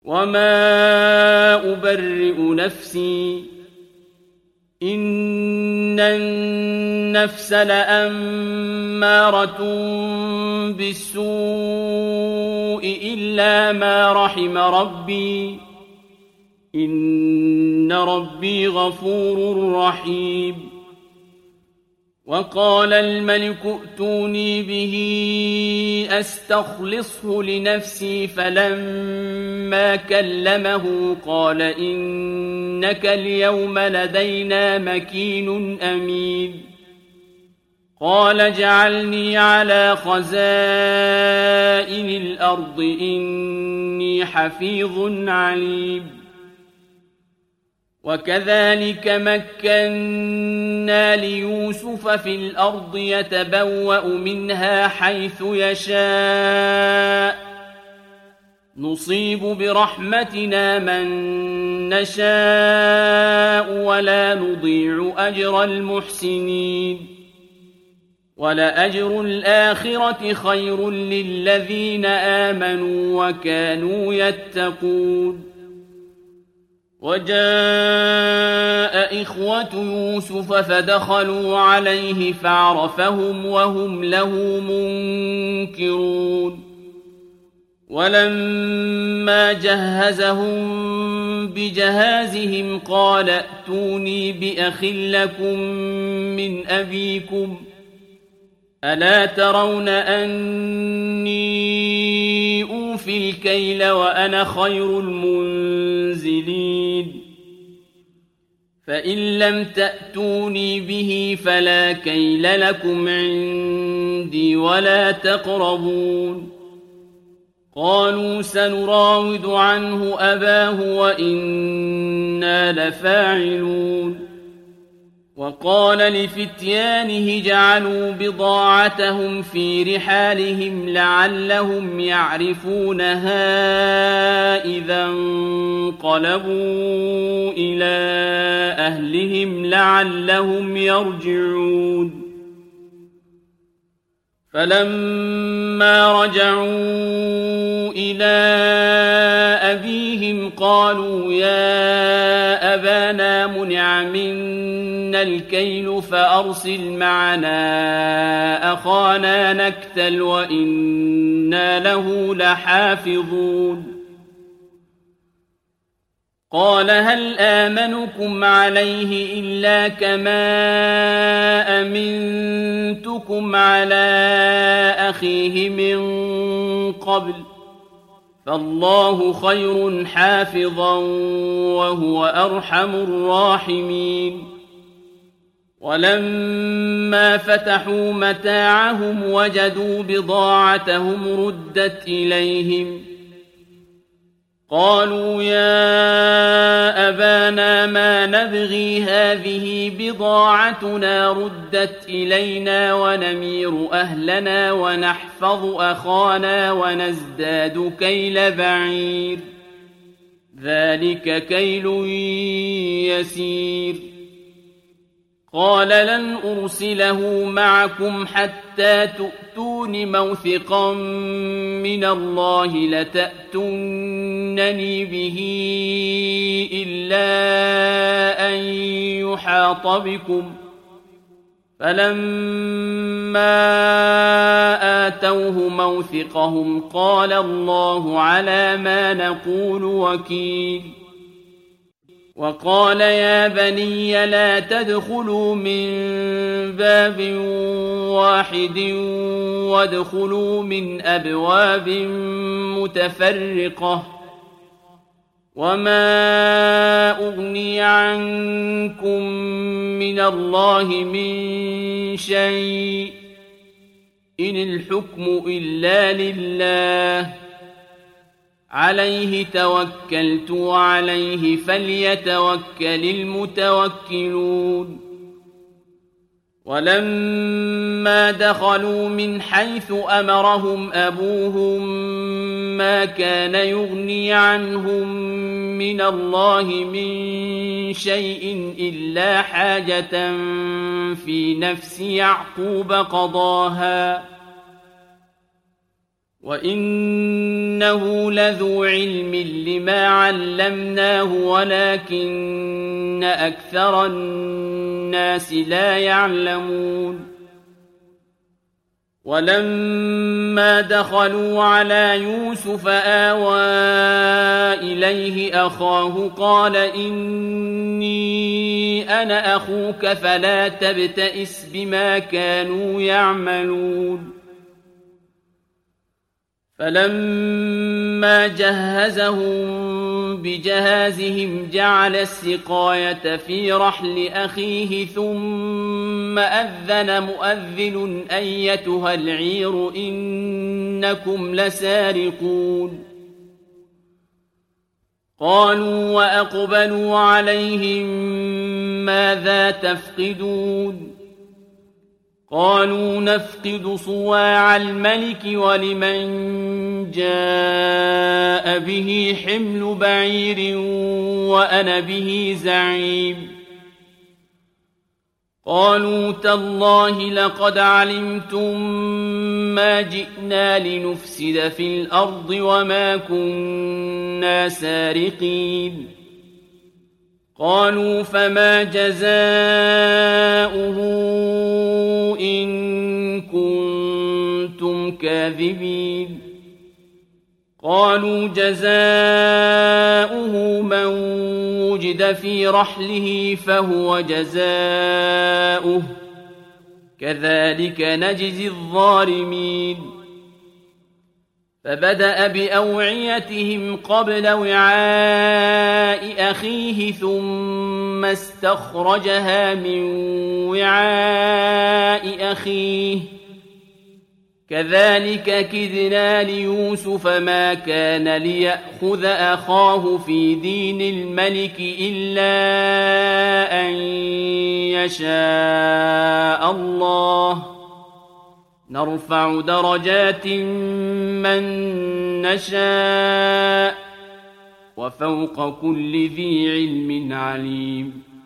وما أبرئ نفسي إن النفس لأمارة بالسوء إلا ما رحم ربي إن ربي غفور رحيم وقال الملك ائتوني به أستخلصه لنفسي فلما كلمه قال إنك اليوم لدينا مكين أمين قال اجعلني على خزائن الأرض إني حفيظ عليم وكذلك مكنا ليوسف في الأرض يتبوأ منها حيث يشاء نصيب برحمتنا من نشاء ولا نضيع أجر المحسنين ولأجر الآخرة خير للذين آمنوا وكانوا يتقون وجاء إخوة يوسف فدخلوا عليه فعرفهم وهم له منكرون ولما جهزهم بجهازهم قال ائتوني بأخ لكم من أبيكم ألا ترون أني أوفي الكيل وأنا خير المنزلين فإن لم تأتوني به فلا كيل لكم عندي ولا تقربون قالوا سنراود عنه أباه وإنا لفاعلون وقال لفتيانه جعلوا بضاعتهم في رحالهم لعلهم يعرفونها إذا انقلبوا إلى أهلهم لعلهم يرجعون فلما رجعوا إلى أبيهم قالوا يا أبانا منع منا الكيل فأرسل معنا أخانا نكتل وإنا له لحافظون قال هل آمنكم عليه إلا كما أمنتكم على أخيه من قبل فالله خير حافظا وهو أرحم الراحمين ولما فتحوا متاعهم وجدوا بضاعتهم ردت إليهم قالوا يا أبانا ما نبغي هذه بضاعتنا ردت إلينا ونمير أهلنا ونحفظ أخانا ونزداد كيل بعير ذلك كيل يسير قال لن أرسله معكم حتى تؤتون موثقا من الله لتأتونني به إلا أن يحاط بكم فلما آتوه موثقهم قال الله على ما نقول وكيل وقال يا بني لا تدخلوا من باب واحد وادخلوا من أبواب متفرقة وما أغني عنكم من الله من شيء إن الحكم إلا لله عليه توكلت وعليه فليتوكل المتوكلون ولما دخلوا من حيث أمرهم أبوهم ما كان يغني عنهم من الله من شيء إلا حاجة في نفس يعقوب قضاها وإنه لذو علم لما علمناه ولكن أكثر الناس لا يعلمون ولما دخلوا على يوسف آوى إليه أخاه قال إني أنا أخوك فلا تبتئس بما كانوا يعملون فلما جهزهم بجهازهم جعل السقاية في رحل أخيه ثم أذن مؤذن أيتها العير إنكم لسارقون قالوا وأقبلوا عليهم ماذا تفقدون قالوا نفقد صواع الملك ولمن جاء به حمل بعير وأنا به زعيم قالوا تالله لقد علمتم ما جئنا لنفسد في الأرض وما كنا سارقين قالوا فما جزاؤه إن كنتم كاذبين قالوا جزاؤه من وجد في رحله فهو جزاؤه كذلك نجزي الظالمين فبدأ بأوعيتهم قبل وعاء أخيه ثم استخرجها من وعاء أخيه كذلك كدنا ليوسف ما كان ليأخذ أخاه في دين الملك إلا أن يشاء الله نرفع درجات من نشاء وفوق كل ذي علم عليم